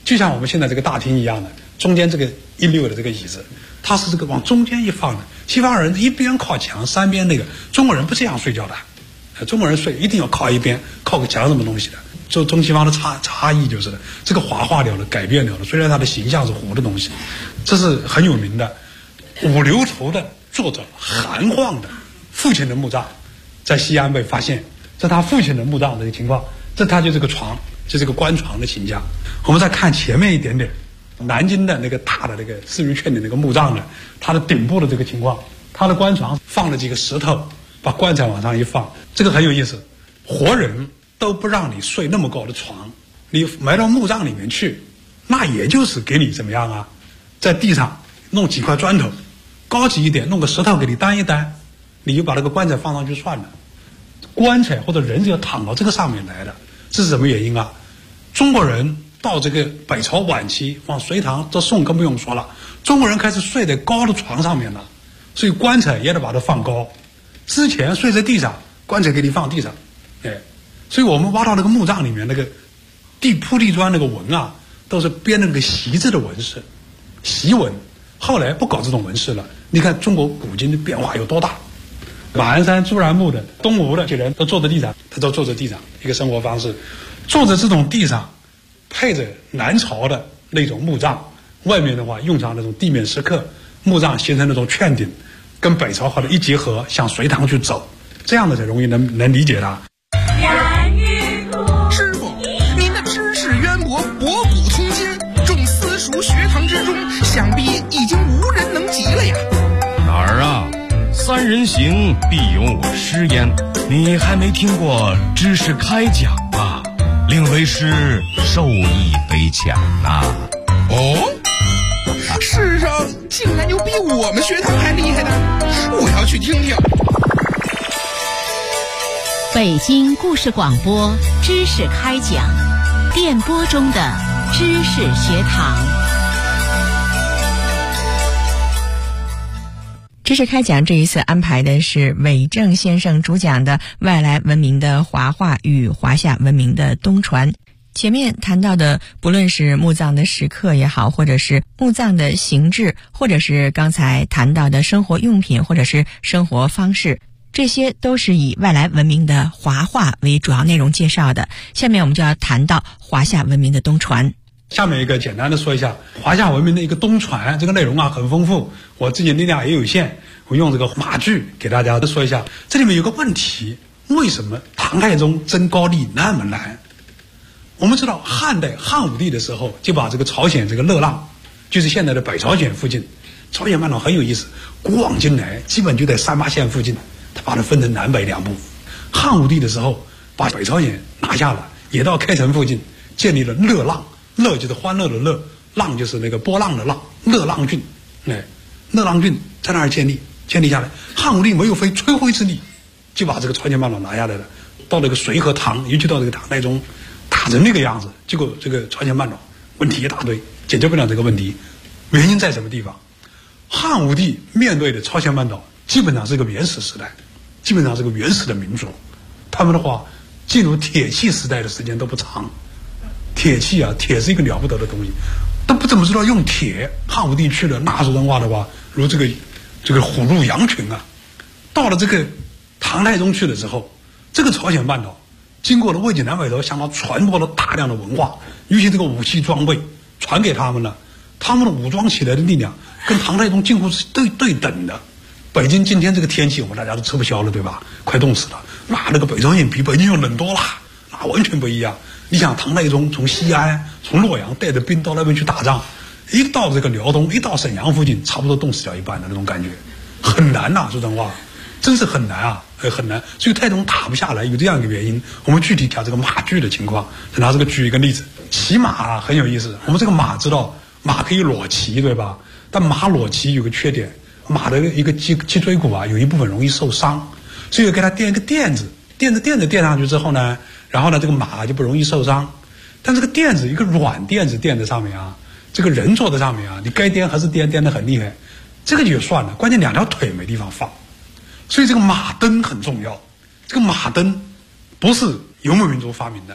就像我们现在这个大厅一样的，中间这个一溜的这个椅子，它是这个往中间一放的。西方人一边靠墙，三边那个，中国人不这样睡觉的，中国人睡一定要靠一边，靠个墙什么东西的。就中西方的差异就是的，这个滑化掉了，改变掉了。虽然它的形象是活的东西，这是很有名的。五流头的作者韩晃的父亲的墓葬，在西安被发现，这他父亲的墓葬的一个情况。这他就这个床，就这个棺床的形象。我们再看前面一点点，南京的那个大的那个四云劝的那个墓葬呢，它的顶部的这个情况，它的棺床放了几个石头，把棺材往上一放，这个很有意思。活人都不让你睡那么高的床，你埋到墓葬里面去，那也就是给你怎么样啊，在地上弄几块砖头，高级一点弄个石头给你担一担，你就把那个棺材放上去算了。棺材或者人是要躺到这个上面来的，这是什么原因啊？中国人到这个北朝晚期往隋唐，这宋更不用说了，中国人开始睡在高的床上面了，所以棺材也得把它放高。之前睡在地上，棺材给你放地上，所以我们挖到那个墓葬里面那个铺地砖那个纹啊，都是编那个席字的纹饰，席纹。后来不搞这种纹饰了，你看中国古今的变化有多大。马鞍山、朱然墓的、东吴的这些人都坐在地上，他都坐在地上，一个生活方式。坐在这种地上，配着南朝的那种墓葬，外面的话用上那种地面石刻，墓葬形成那种券顶，跟北朝后来一结合，向隋唐去走，这样的才容易能理解它。 师傅，您的知识渊博，博古通今，众私塾学堂之中，想必已经无人能及了呀。 哪儿啊？三人行必有我师焉，你还没听过知识开讲啊？令为师受益匪浅呐。 哦，世上竟然有比我们学堂还厉害的，我要去听听。 北京故事广播知识开讲，电波中的知识学堂。 知识开讲这一次安排的是韦正先生主讲的外来文明的华化与华夏文明的东传。前面谈到的不论是墓葬的石刻也好，或者是墓葬的形制，或者是刚才谈到的生活用品或者是生活方式，这些都是以外来文明的华化为主要内容介绍的。下面我们就要谈到华夏文明的东传。 下面一个简单的说一下华夏文明的一个东传，这个内容啊很丰富，我自己力量也有限，我用这个马句给大家说一下。这里面有个问题，为什么唐太宗争高丽那么难？我们知道汉代汉武帝的时候就把这个朝鲜这个乐浪，就是现在的北朝鲜附近，朝鲜半岛很有意思，古往今来基本就在三八线附近，他把它分成南北两部。汉武帝的时候把北朝鲜拿下了，也到开城附近建立了乐浪，乐就是欢乐的乐，浪就是那个波浪的浪，乐浪郡。乐浪郡在那儿建立下来，汉武帝没有费吹灰之力就把这个朝鲜半岛拿下来了。到那个隋和唐，尤其到这个唐太宗打成那个样子，结果这个朝鲜半岛问题一大堆，解决不了这个问题。原因在什么地方？汉武帝面对的朝鲜半岛基本上是个原始时代，基本上是个原始的民族，他们的话进入铁器时代的时间都不长。铁器啊，铁是一个了不得的东西，都不怎么知道用铁。汉武帝去了那时文化的话，如这个虎入羊群啊。到了这个唐太宗去了之后，这个朝鲜半岛经过了魏晋南北朝，向他传播了大量的文化，尤其这个武器装备传给他们了，他们的武装起来的力量跟唐太宗近乎是对等的。北京今天这个天气我们大家都吃不消了，对吧？快冻死了。那个北朝鲜比北京要冷多了，那完全不一样。你想唐太宗从西安从洛阳带着兵到那边去打仗，一到这个辽东，一到沈阳附近，差不多冻死掉一半的那种感觉，很难呐，说真话真是很难啊，很难。所以太宗打不下来有这样一个原因。我们具体讲这个马具的情况，就拿这个举一个例子。骑马啊很有意思，我们这个马知道马可以裸骑，对吧？但马裸骑有个缺点，马的一个脊椎骨啊有一部分容易受伤，所以给它垫一个垫子垫上去之后呢，然后呢这个马就不容易受伤。但这个垫子一个软垫子垫在上面啊，这个人坐在上面啊，你该颠还是颠得很厉害，这个就算了，关键两条腿没地方放。所以这个马灯很重要。这个马灯不是游牧民族发明的，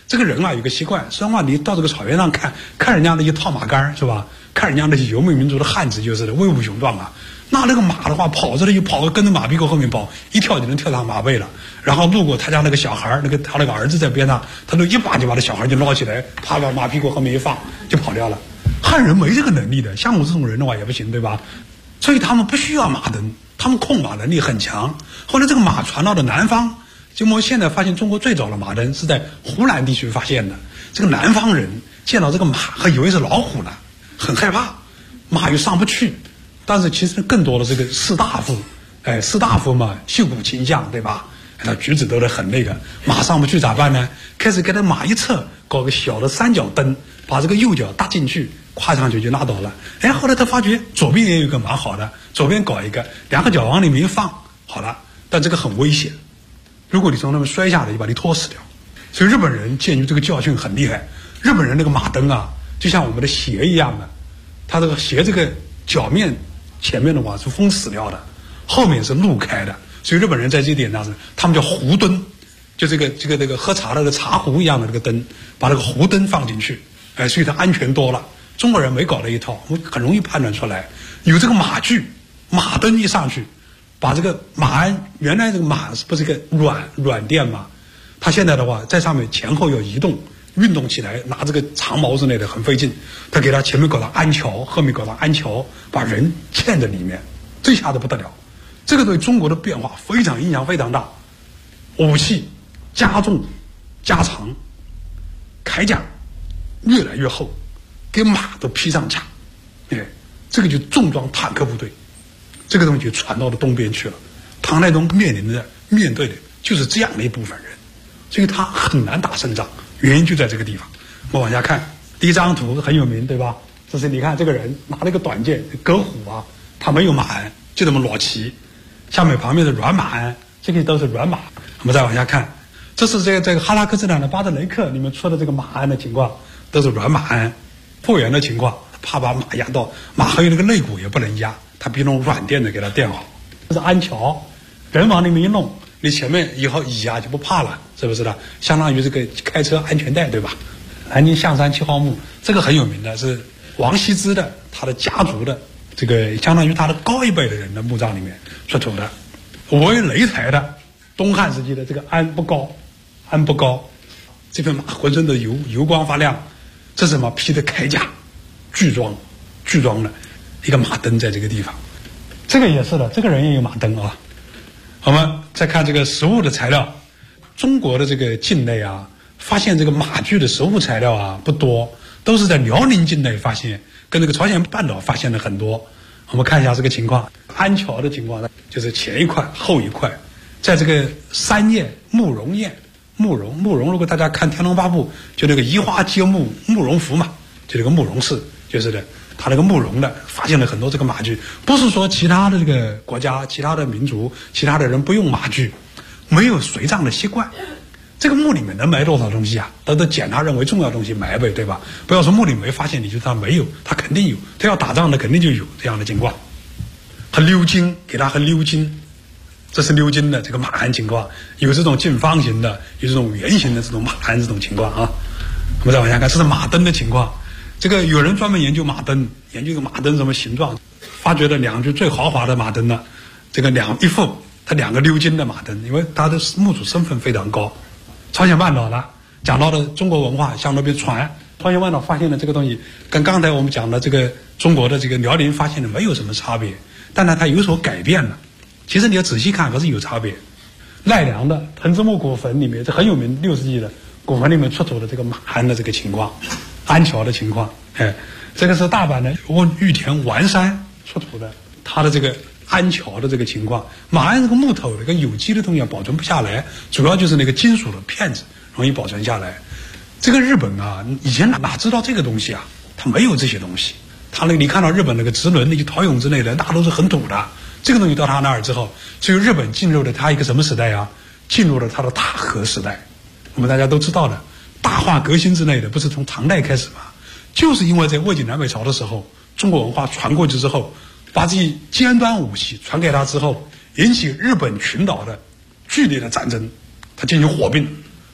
这个人啊有个习惯，实际上你到这个草原上看人家那些套马杆是吧？看人家那些游牧民族的汉子就是的威武雄壮啊。那个马的话跑着的就跑，跟着马屁股后面跑，一跳就能跳上马背了。然后路过他家那个小孩，他那个儿子在边上，他都一把就把那小孩就捞起来，啪把马屁股后面一放就跑掉了。汉人没这个能力的，像我这种人的话也不行，对吧？所以他们不需要马灯，他们控马能力很强。后来这个马传到了南方，就我们现在发现中国最早的马灯是在湖南地区发现的。这个南方人见到这个马还以为是老虎呢，很害怕，马又上不去。但是其实更多的这个士大夫，士大夫嘛，秀骨清相，对吧？他举止都得很那个，马上不去咋办呢？开始给他马一侧搞个小的三角灯，把这个右脚搭进去，跨上去就拉倒了。后来他发觉左边也有一个蛮好的，左边搞一个，两个脚往里面一放，好了。但这个很危险，如果你从那边摔下来，就把你拖死掉。所以日本人鉴于这个教训很厉害，日本人那个马灯啊，就像我们的鞋一样的，他这个鞋这个脚面前面的话是封死掉的，后面是露开的。所以日本人在这一点上是，他们叫壶灯，就这个喝茶的茶壶一样的这个灯，把那个壶灯放进去，所以它安全多了。中国人没搞那一套，我很容易判断出来。有这个马具，马灯一上去，把这个马鞍，原来这个马不是个软垫嘛，它现在的话在上面前后要移动，运动起来拿这个长矛之类的很费劲，他给他前面搞到鞍桥，后面搞到鞍桥，把人嵌在里面，这下子不得了。这个对中国的变化影响非常大，武器加重加长，铠甲越来越厚，给马都披上甲，这个就重装坦克部队，这个东西就传到了东边去了。唐太宗面对的就是这样的一部分人，所以他很难打胜仗，原因就在这个地方。我们往下看，第一张图很有名，对吧？这是你看这个人拿了一个短剑戈虎啊，他没有马鞍，就这么裸骑。下面旁边的软马鞍，这个都是软马。我们再往下看，这是这个哈萨克斯坦的巴德雷克里面出的这个马鞍的情况，都是软马鞍。复原的情况，怕把马压到，马还有那个肋骨也不能压，他比那种软垫的给他垫好。这是鞍桥，人往里面一弄，你前面以后倚啊就不怕了，是不是的？相当于这个开车安全带，对吧？南京象山7号墓，这个很有名的，是王羲之的，他的家族的。这个相当于他的高一辈的人的墓葬里面出土的，我为擂台的东汉时期的这个鞍不高，这匹马浑身的油光发亮，这是什么？披的铠甲，巨装的一个马灯在这个地方，这个也是的，这个人也有马灯啊。我们再看这个实物的材料，中国的这个境内啊，发现这个马具的实物材料啊不多，都是在辽宁境内发现。跟这个朝鲜半岛发现的很多，我们看一下这个情况。鞍桥的情况呢，就是前一块后一块，在这个山宴慕容宴，慕容，如果大家看《天龙八部》，就那个移花接木慕容符嘛，就这个慕容氏，就是的，他那个慕容的发现了很多这个马具，不是说其他的这个国家、其他的民族、其他的人不用马具，没有随葬的习惯。这个墓里面能埋多少东西啊？都检查认为重要东西埋呗，对吧？不要说墓里没发现，你就他没有，他肯定有，他要打仗的肯定就有这样的情况。和鎏金，给他和鎏金，这是鎏金的这个马鞍情况，有这种近方形的，有这种圆形的这种马鞍这种情况啊。我们再往下看，这是马灯的情况。这个有人专门研究马灯，研究个马灯什么形状，发掘了2具最豪华的马灯呢。这个一副它2个鎏金的马灯，因为它的墓主身份非常高。朝鲜半岛呢，讲到的中国文化向那边传，朝鲜半岛发现的这个东西，跟刚才我们讲的这个中国的这个辽宁发现的没有什么差别，但呢它有所改变了。其实你要仔细看，可是有差别。奈良的藤之木古坟里面，这很有名，6世纪的古坟里面出土的这个马鞍的这个情况，鞍桥的情况，这个是大阪的玉田丸山出土的，它的这个鞍桥的这个情况，马鞍这个木头的跟有机的东西保存不下来，主要就是那个金属的片子容易保存下来。这个日本啊，以前哪知道这个东西啊？它没有这些东西。它那个你看到日本那个直轮那些陶俑之类的，那都是很土的。这个东西到他那儿之后，所以日本进入了他一个什么时代啊？进入了他的大和时代。我们大家都知道的，大化革新之类的，不是从唐代开始吗？就是因为在魏晋南北朝的时候，中国文化传过去之后，把这些尖端武器传给他之后，引起日本群岛的剧烈的战争，他进行火并，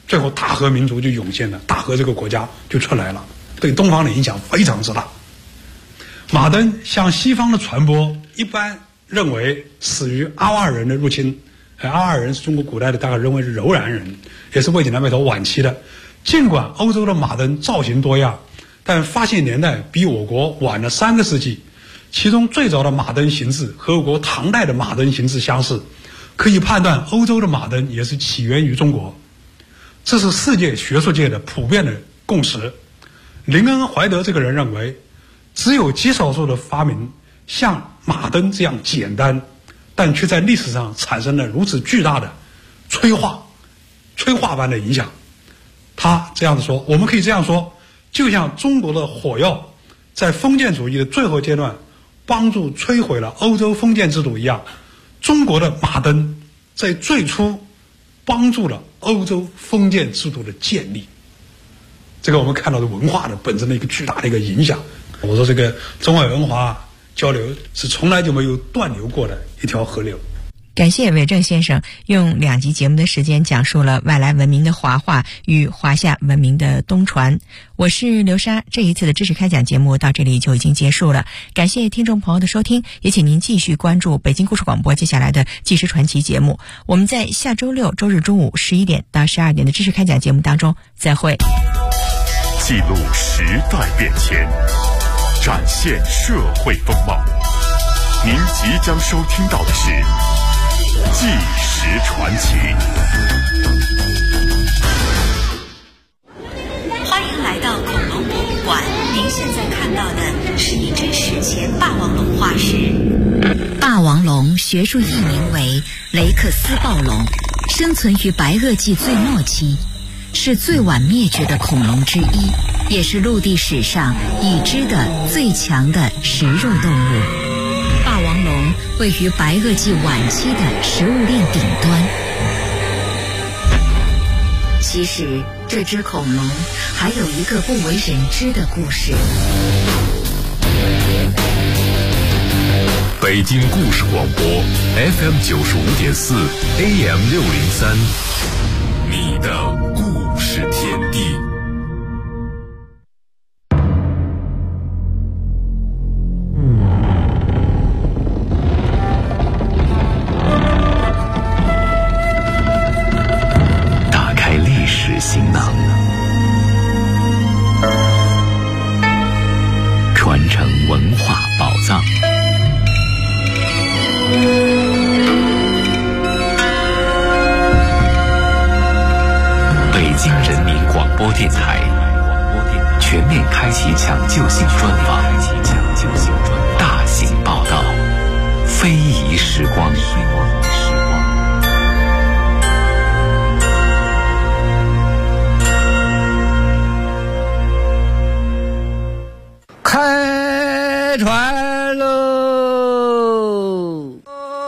最后大和民族就涌现了，大和这个国家就出来了，对东方的影响非常之大。马登向西方的传播一般认为始于阿瓦尔人的入侵，阿瓦尔人是中国古代的大概认为是柔然人，也是魏晋南北朝晚期的。尽管欧洲的马登造型多样，但发现年代比我国晚了3个世纪，其中最早的马登形制和我国唐代的马登形制相似，可以判断欧洲的马登也是起源于中国。这是世界学术界的普遍的共识。林恩·怀德这个人认为，只有极少数的发明像马登这样简单，但却在历史上产生了如此巨大的催化般的影响。他这样子说，我们可以这样说，就像中国的火药在封建主义的最后阶段帮助摧毁了欧洲封建制度一样，中国的马登在最初帮助了欧洲封建制度的建立。这个我们看到的文化的本身的一个巨大的一个影响。我说这个中外文化交流是从来就没有断流过的一条河流。 感谢韦正先生用2集节目的时间讲述了外来文明的华化与华夏文明的东传。我是刘莎，这一次的知识开讲节目到这里就已经结束了，感谢听众朋友的收听，也请您继续关注北京故事广播接下来的纪实传奇节目。我们在下周6周日中午11点到12点的知识开讲节目当中再会。 记录时代变迁，展现社会风貌。您即将收听到的是纪实传奇。 欢迎来到恐龙博物馆，您现在看到的是一只史前霸王龙化石。霸王龙学术译名为雷克斯暴龙，生存于白垩纪最末期，是最晚灭绝的恐龙之一，也是陆地史上已知的最强的食肉动物。霸王龙位于白垩纪晚期的食物链顶端。其实这只恐龙还有一个不为人知的故事。 北京故事广播 FM 95.4 AM 603，你的故事天地。打开历史行囊，传承文化宝藏。北京人民广播电台全面开启抢救性专访，大型报道，非遗时光。 开船喽！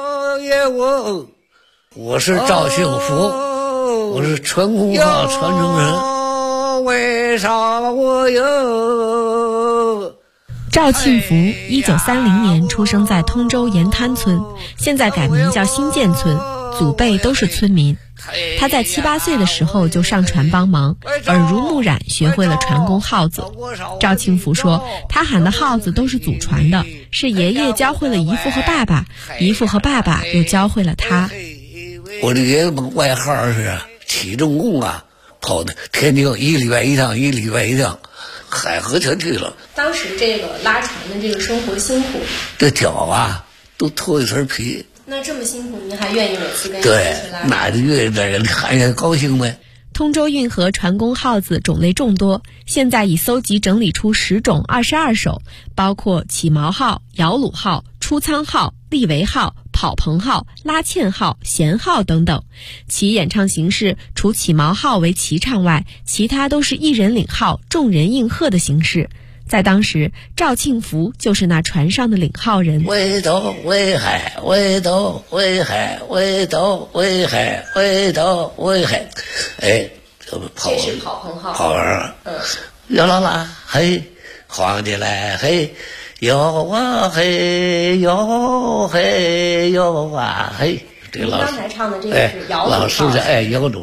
我是赵幸福，我是船工号传承人。为啥我有？ 赵庆福1930年出生在通州沿滩村，现在改名叫新建村，祖辈都是村民。他在7、8岁的时候就上船帮忙，耳濡目染学会了船工号子。赵庆福说，他喊的号子都是祖传的，是爷爷教会了姨父和爸爸，姨父和爸爸又教会了他。 我的爷爷外号是起重工啊，跑的天津1礼拜1趟，1礼拜1趟，海河全去了。 当时这个拉船的这个生活辛苦， 这脚啊都脱一层皮。 那这么辛苦，您还愿意每次跟对，那就愿意在人看见高兴呗。 通州运河船工号子种类众多，现在已搜集整理出10种22首，包括起锚号、摇橹号、出舱号、立桅号、跑棚号、拉纤号、弦号等等。其演唱形式除起锚号为齐唱外，其他都是一人领号，众人应和的形式。在当时，赵庆福就是那船上的领号人。 围斗围海，围斗围海，围斗围海，围斗围海。哎，这是跑棚号。 跑完，摇啦啦，嘿，晃起来，嘿，摇啊嘿，摇嘿，摇啊嘿。这个老师刚才唱的这个是摇橹号。 老师是摇橹号。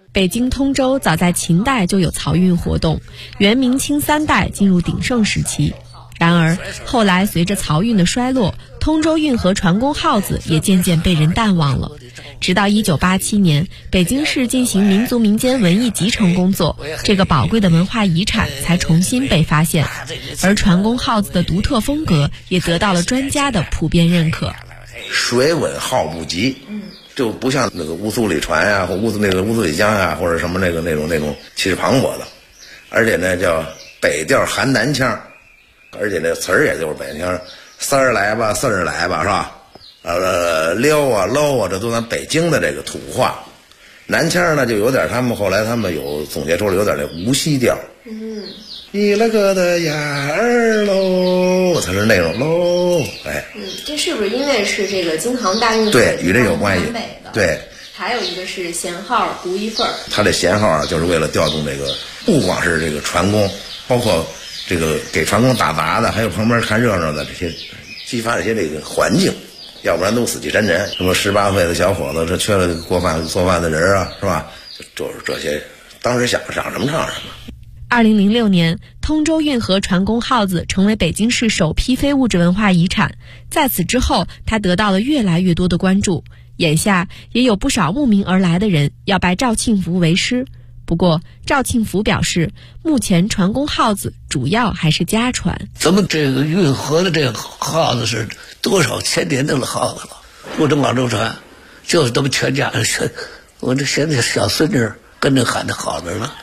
北京通州早在秦代就有漕运活动，元明清3代进入鼎盛时期。然而后来随着漕运的衰落，通州运河船工号子也渐渐被人淡忘了。直到1987年，北京市进行民族民间文艺集成工作，这个宝贵的文化遗产才重新被发现，而船工号子的独特风格也得到了专家的普遍认可。 水稳号不急，就不像那个乌苏里船啊，或乌苏里江啊，或者什么那种气势磅礴的，而且呢叫北调含南腔，而且那词儿也就是北腔，三儿来吧，四儿来吧，是吧？撩啊搂啊，这都咱北京的这个土话。南腔呢就有点，后来他们有总结出来有点那无锡调。你了个的呀儿喽，它是那种喽，哎。 这是不是因为是这个京杭大运河？ 对，与这有关系。对。 还有一个是弦号独一份儿。它这弦号啊，就是为了调动这个，不光是这个船工，包括这个给船工打杂的，还有旁边看热闹的这些，激发这些这个环境。要不然都死气沉沉，什么18岁的小伙子，这缺了做饭的人啊，是吧？就是这些，当时想什么唱什么。 2006年，通州运河船工号子成为北京市首批非物质文化遗产。在此之后，它得到了越来越多的关注。眼下也有不少慕名而来的人要拜赵庆福为师。不过，赵庆福表示，目前船工号子主要还是家传。 咱们这个运河的这个号子是多少千年的号子了，不这广州船，就是他们全家人，我这现在小孙女跟着喊的好着呢。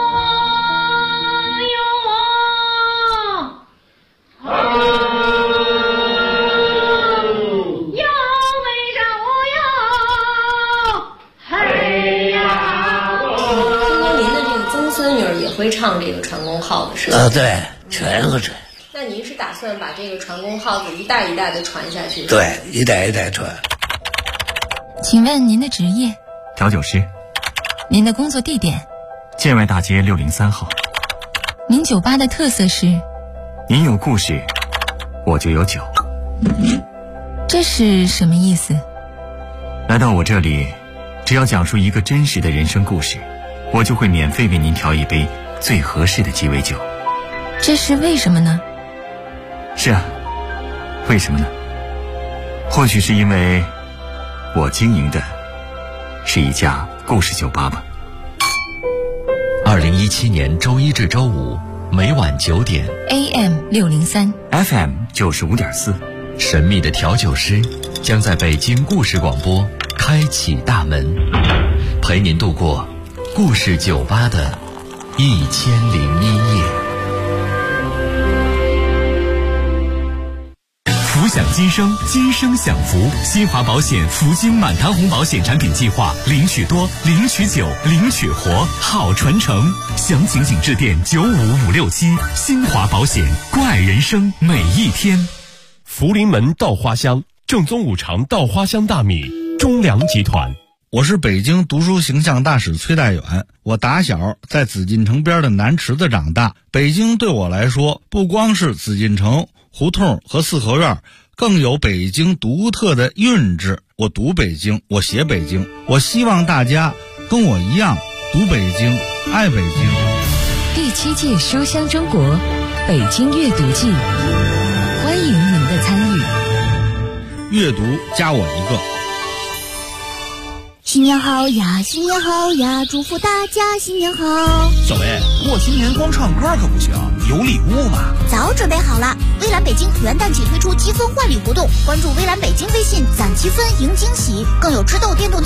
会唱这个船工号子是吧？ 对，全会这。 那您是打算把这个船工号子一代一代的传下去？ 对，一代一代传。 请问您的职业？ 调酒师。 您的工作地点？ 建外大街603号。 您酒吧的特色是？ 您有故事，我就有酒。 这是什么意思？ 来到我这里，只要讲述一个真实的人生故事，我就会免费为您调一杯最合适的鸡尾酒。 这是为什么呢？ 是啊，为什么呢？或许是因为我经营的是一家故事酒吧吧。 2017年周一至周五每晚9点 AM 603 FM 95.4， 神秘的调酒师将在北京故事广播开启大门，陪您度过故事酒吧的1001夜。 福享今生，今生享福。新华保险福金满堂红保险产品计划，领取多，领取久，领取活，好传承。详情请致电95567。新华保险，关爱人生每一天。 福临门稻花香，正宗五常稻花香大米，中粮集团。 我是北京读书形象大使崔代远，我打小在紫禁城边的南池子长大。北京对我来说，不光是紫禁城、胡同和四合院，更有北京独特的韵致。我读北京，我写北京，我希望大家跟我一样读北京，爱北京。 第7届书香中国北京阅读季，欢迎您的参与。 阅读加我一个。 新年好呀，新年好呀，祝福大家新年好。 小薇，过新年光唱歌可不行，有礼物吗？ 早准备好了。微蓝北京元旦起推出积分换礼活动，关注微蓝北京微信攒积分赢惊喜，更有吃豆电动